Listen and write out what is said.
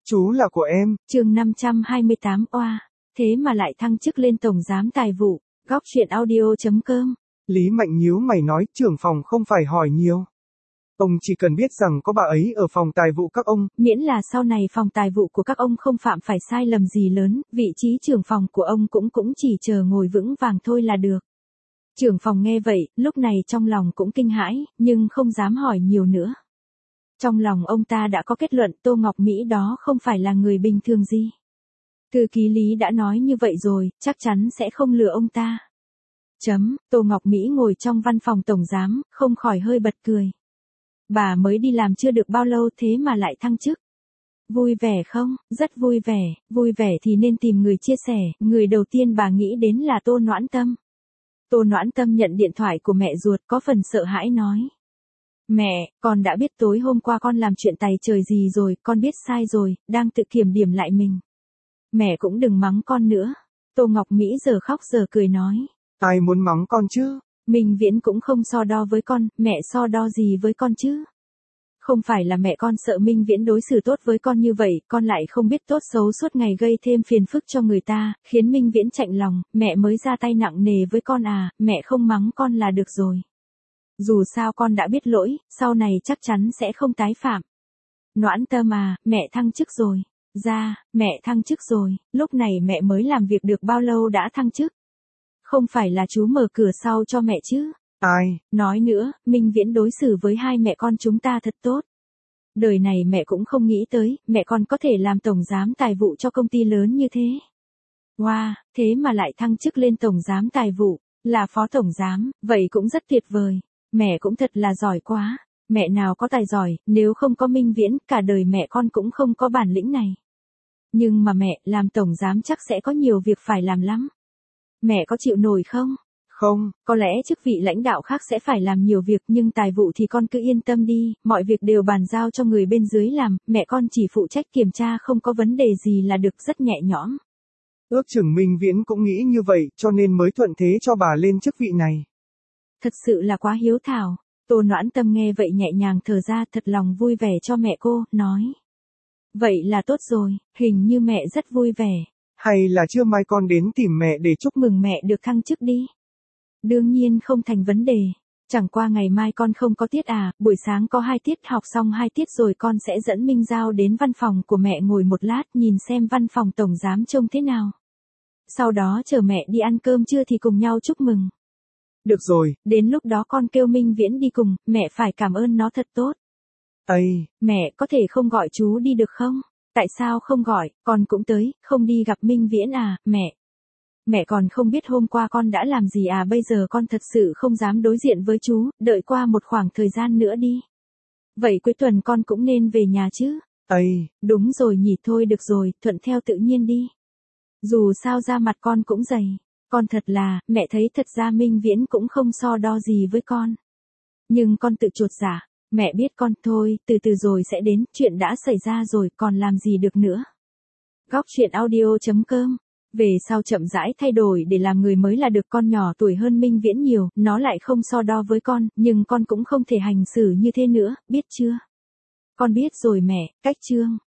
Chú là của em. Chương 528 oa, thế mà lại thăng chức lên tổng giám tài vụ. Góc truyện audio.com. Lý Mạnh nhíu mày nói, trưởng phòng không phải hỏi nhiều. Ông chỉ cần biết rằng có bà ấy ở phòng tài vụ các ông. Miễn là sau này phòng tài vụ của các ông không phạm phải sai lầm gì lớn, vị trí trưởng phòng của ông cũng chỉ chờ ngồi vững vàng thôi là được. Trưởng phòng nghe vậy, lúc này trong lòng cũng kinh hãi, nhưng không dám hỏi nhiều nữa. Trong lòng ông ta đã có kết luận Tô Ngọc Mỹ đó không phải là người bình thường gì. Thư ký Lý đã nói như vậy rồi, chắc chắn sẽ không lừa ông ta. Tô Ngọc Mỹ ngồi trong văn phòng tổng giám, không khỏi hơi bật cười. Bà mới đi làm chưa được bao lâu thế mà lại thăng chức. Vui vẻ không? Rất vui vẻ thì nên tìm người chia sẻ, người đầu tiên bà nghĩ đến là Tô Noãn Tâm. Tô Noãn Tâm nhận điện thoại của mẹ ruột có phần sợ hãi nói. Mẹ, con đã biết tối hôm qua con làm chuyện tày trời gì rồi, con biết sai rồi, đang tự kiểm điểm lại mình. Mẹ cũng đừng mắng con nữa. Tô Ngọc Mỹ giờ khóc giờ cười nói. Ai muốn mắng con chứ? Minh Viễn cũng không so đo với con, mẹ so đo gì với con chứ? Không phải là mẹ con sợ Minh Viễn đối xử tốt với con như vậy, con lại không biết tốt xấu suốt ngày gây thêm phiền phức cho người ta, khiến Minh Viễn chạnh lòng, mẹ mới ra tay nặng nề với con à, mẹ không mắng con là được rồi. Dù sao con đã biết lỗi, sau này chắc chắn sẽ không tái phạm. Noãn Tâm à, mẹ thăng chức rồi. Mẹ thăng chức rồi, lúc này mẹ mới làm việc được bao lâu đã thăng chức? Không phải là chú mở cửa sau cho mẹ chứ? Ai? Nói nữa, Minh Viễn đối xử với hai mẹ con chúng ta thật tốt. Đời này mẹ cũng không nghĩ tới, mẹ con có thể làm tổng giám tài vụ cho công ty lớn như thế. Wow, thế mà lại thăng chức lên tổng giám tài vụ, là phó tổng giám, vậy cũng rất tuyệt vời. Mẹ cũng thật là giỏi quá. Mẹ nào có tài giỏi, nếu không có Minh Viễn, cả đời mẹ con cũng không có bản lĩnh này. Nhưng mà mẹ, làm tổng giám chắc sẽ có nhiều việc phải làm lắm. Mẹ có chịu nổi không? Không. Có lẽ chức vị lãnh đạo khác sẽ phải làm nhiều việc nhưng tài vụ thì con cứ yên tâm đi, mọi việc đều bàn giao cho người bên dưới làm, mẹ con chỉ phụ trách kiểm tra không có vấn đề gì là được, rất nhẹ nhõm. Ước chừng Minh Viễn cũng nghĩ như vậy, cho nên mới thuận thế cho bà lên chức vị này. Thật sự là quá hiếu thảo. Tô Noãn Tâm nghe vậy nhẹ nhàng thở ra, thật lòng vui vẻ cho mẹ cô, nói. Vậy là tốt rồi, hình như mẹ rất vui vẻ. Hay là trưa mai con đến tìm mẹ để chúc mừng mẹ được thăng chức đi. Đương nhiên không thành vấn đề. Chẳng qua ngày mai con không có tiết à, buổi sáng có 2 tiết, học xong 2 tiết rồi con sẽ dẫn Minh Giao đến văn phòng của mẹ ngồi một lát nhìn xem văn phòng tổng giám trông thế nào. Sau đó chờ mẹ đi ăn cơm trưa thì cùng nhau chúc mừng. Được rồi, đến lúc đó con kêu Minh Viễn đi cùng, mẹ phải cảm ơn nó thật tốt. Mẹ có thể không gọi chú đi được không? Tại sao không gọi, con cũng tới, không đi gặp Minh Viễn à, mẹ? Mẹ còn không biết hôm qua con đã làm gì à, bây giờ con thật sự không dám đối diện với chú, đợi qua một khoảng thời gian nữa đi. Vậy cuối tuần con cũng nên về nhà chứ? Đúng rồi nhỉ, thôi được rồi, thuận theo tự nhiên đi. Dù sao da mặt con cũng dày. Con thật là, mẹ thấy thật ra Minh Viễn cũng không so đo gì với con. Nhưng con tự chuột dạ, mẹ biết con thôi, từ từ rồi sẽ đến, chuyện đã xảy ra rồi, còn làm gì được nữa. Góc truyện audio.com. Về sau chậm rãi thay đổi để làm người mới là được, con nhỏ tuổi hơn Minh Viễn nhiều, nó lại không so đo với con, nhưng con cũng không thể hành xử như thế nữa, biết chưa? Con biết rồi mẹ, cách chương.